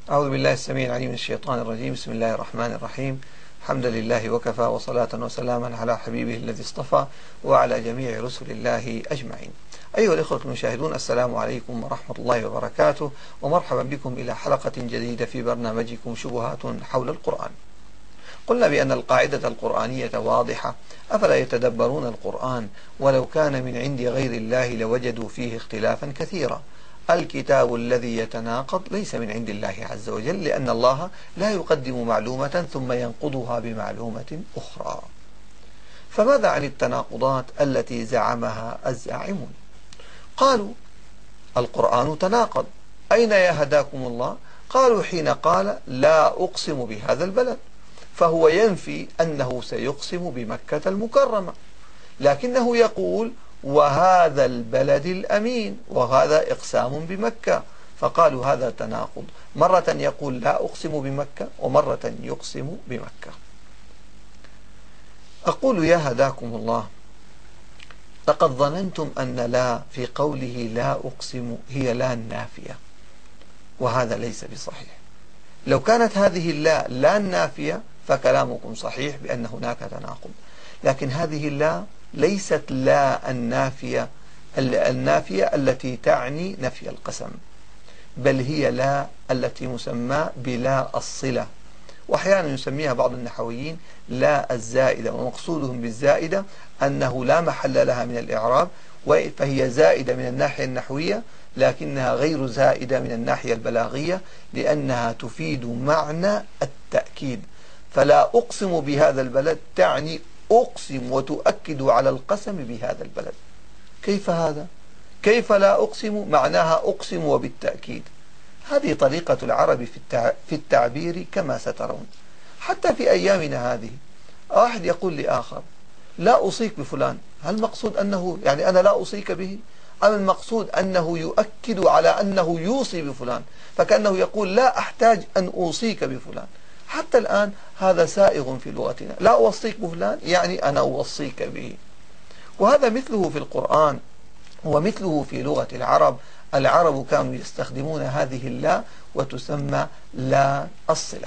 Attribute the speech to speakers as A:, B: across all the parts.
A: أعوذ بالله السميع العليم من الشيطان الرجيم. بسم الله الرحمن الرحيم. الحمد لله وكفى، وصلاة وسلاما على حبيبه الذي اصطفى وعلى جميع رسل الله أجمعين. أيها الإخوة المشاهدون، السلام عليكم ورحمة الله وبركاته، ومرحبا بكم إلى حلقة جديدة في برنامجكم شبهات حول القرآن. قلنا بأن القاعدة القرآنية واضحة: أفلا يتدبرون القرآن ولو كان من عند غير الله لوجدوا فيه اختلافا كثيرا. الكتاب الذي يتناقض ليس من عند الله عز وجل، لأن الله لا يقدم معلومة ثم ينقضها بمعلومة أخرى. فماذا عن التناقضات التي زعمها الزاعمون؟ قالوا القرآن تناقض. أين يا هداكم الله؟ قالوا حين قال لا أقسم بهذا البلد، فهو ينفي أنه سيقسم بمكة المكرمة، لكنه يقول وهذا البلد الأمين، وهذا إقسام بمكة، فقالوا هذا تناقض، مرة يقول لا أقسم بمكة ومرة يقسم بمكة. أقول يا هداكم الله، لقد ظننتم أن لا في قوله لا أقسم هي لا النافية، وهذا ليس بصحيح. لو كانت هذه لا النافية فكلامكم صحيح بأن هناك تناقض، لكن هذه لا ليست لا النافية التي تعني نفي القسم، بل هي لا التي مسمى بلا الصلة، وأحيانا يسميها بعض النحويين لا الزائدة، ومقصودهم بالزائدة أنه لا محل لها من الإعراب، فهي زائدة من الناحية النحوية لكنها غير زائدة من الناحية البلاغية، لأنها تفيد معنى التأكيد. فلا أقسم بهذا البلد تعني أقسم وتؤكد على القسم بهذا البلد. كيف هذا؟ كيف لا أقسم معناها أقسم وبالتأكيد؟ هذه طريقة العرب في التعبير كما سترون. حتى في أيامنا هذه واحد يقول لآخر لا أوصيك بفلان، هل المقصود أنه يعني أنا لا أوصيك به، أم المقصود أنه يؤكد على أنه يوصي بفلان، فكأنه يقول لا أحتاج أن أوصيك بفلان. حتى الآن هذا سائغ في لغتنا، لا أوصيك بفلان يعني أنا أوصيك به. وهذا مثله في القرآن ومثله في لغة العرب. العرب كانوا يستخدمون هذه اللا وتسمى لا الصلة.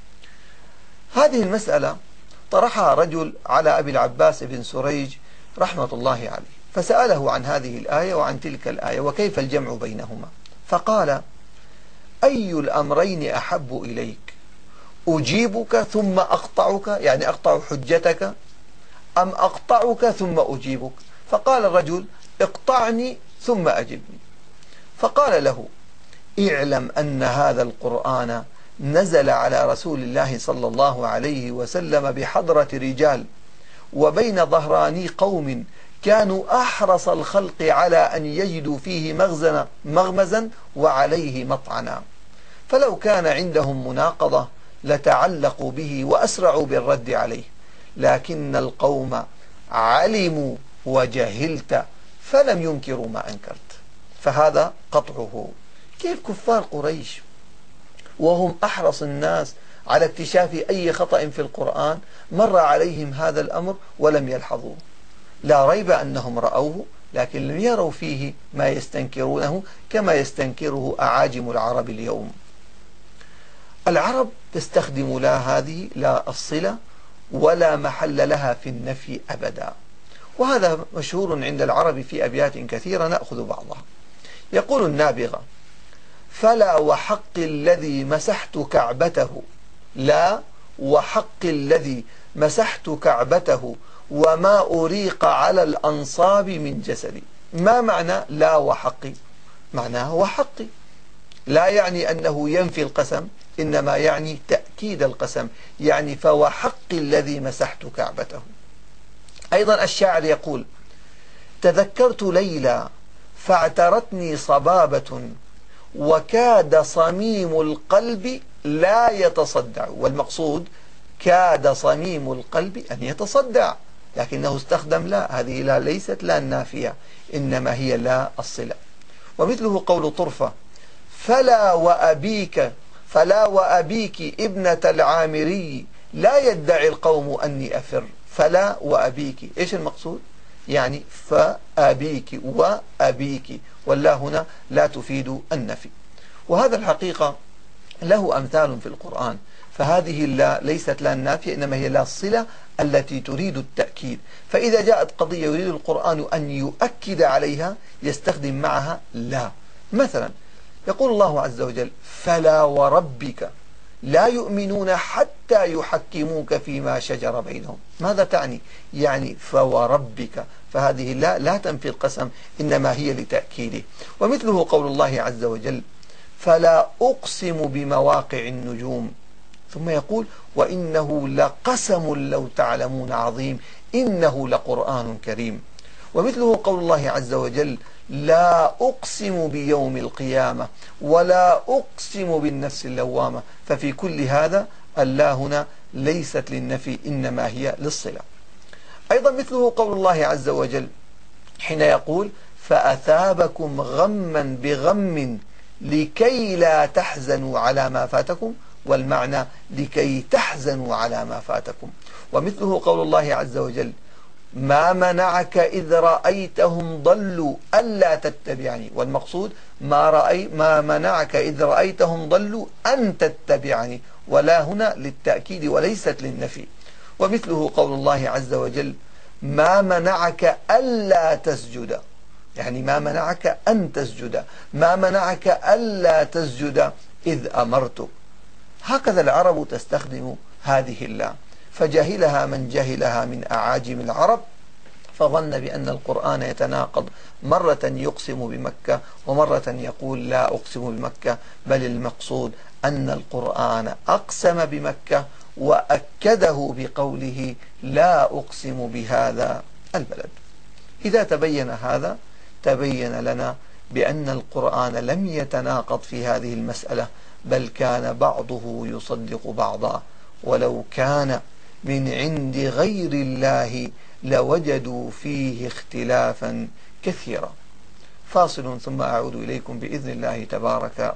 A: هذه المسألة طرحها رجل على أبي العباس بن سريج رحمة الله عليه، فسأله عن هذه الآية وعن تلك الآية وكيف الجمع بينهما، فقال أي الأمرين أحب إليك، أجيبك ثم أقطعك يعني أقطع حجتك، أم أقطعك ثم أجيبك؟ فقال الرجل اقطعني ثم أجبني. فقال له اعلم أن هذا القرآن نزل على رسول الله صلى الله عليه وسلم بحضرة رجال وبين ظهراني قوم كانوا أحرص الخلق على أن يجدوا فيه مغمزا وعليه مطعنا، فلو كان عندهم مناقضة لتعلقوا به وأسرعوا بالرد عليه، لكن القوم علموا وجهلت فلم ينكروا ما أنكرت. فهذا قطعه. كيف كفار قريش وهم أحرص الناس على اكتشاف أي خطأ في القرآن مر عليهم هذا الأمر ولم يلحظوه؟ لا ريب أنهم رأوه، لكن لم يروا فيه ما يستنكرونه كما يستنكره أعاجم العرب اليوم. العرب تستخدم لا هذه لا الصلة ولا محل لها في النفي أبدا، وهذا مشهور عند العرب في أبيات كثيرة نأخذ بعضها. يقول النابغة فلا وحق الذي مسحت كعبته، لا وحق الذي مسحت كعبته وما أريق على الأنصاب من جسدي. ما معنى لا وحقي؟ معناه وحقي، لا يعني أنه ينفي القسم، إنما يعني تأكيد القسم، يعني فوحق الذي مسحت كعبته. أيضا الشاعر يقول تذكرت ليلى فاعترتني صبابة وكاد صميم القلب لا يتصدع، والمقصود كاد صميم القلب أن يتصدع، لكنه استخدم لا، هذه لا ليست لا النافية إنما هي لا الصلة. ومثله قول طرفة فلا وأبيك ابنة العامري لا يدعي القوم أني أفر. فلا وأبيك إيش المقصود؟ يعني فأبيك وأبيك، والله هنا لا تفيد النفي. وهذا الحقيقة له أمثال في القرآن، فهذه لا ليست لا النافية، إنما هي لا الصلة التي تريد التأكيد. فإذا جاءت قضية يريد القرآن أن يؤكد عليها يستخدم معها لا. مثلا يقول الله عز وجل: فلا وربك لا يؤمنون حتى يحكموك فيما شجر بينهم. ماذا تعني؟ يعني فوربك، فهذه لا تنفي القسم، إنما هي لتأكيده. ومثله قول الله عز وجل: فلا أقسم بمواقع النجوم، ثم يقول: وإنه لقسم لو تعلمون عظيم إنه لقرآن كريم. ومثله قول الله عز وجل: لا أقسم بيوم القيامة ولا أقسم بالنفس اللوامة. ففي كل هذا اللا هنا ليست للنفي، إنما هي للصلة. أيضا مثله قول الله عز وجل حين يقول: فأثابكم غما بغم لكي لا تحزنوا على ما فاتكم، والمعنى لكي تحزنوا على ما فاتكم. ومثله قول الله عز وجل: ما منعك إذ رأيتهم ضلوا ألا تتبعني، والمقصود ما منعك إذ رأيتهم ضلوا أن تتبعني، ولا هنا للتأكيد وليست للنفي. ومثله قول الله عز وجل: ما منعك ألا تسجد، يعني ما منعك أن تسجد، ما منعك ألا تسجد إذ أمرتك. هكذا العرب تستخدم هذه اللام، فجهلها من جهلها من أعاجم العرب، فظن بأن القرآن يتناقض، مرة يقسم بمكة ومرة يقول لا أقسم بمكة، بل المقصود أن القرآن أقسم بمكة وأكده بقوله لا أقسم بهذا البلد. إذا تبين هذا تبين لنا بأن القرآن لم يتناقض في هذه المسألة، بل كان بعضه يصدق بعضا، ولو كان من عند غير الله لوجدوا فيه اختلافا كثيرا. فاصل ثم أعود إليكم بإذن الله تبارك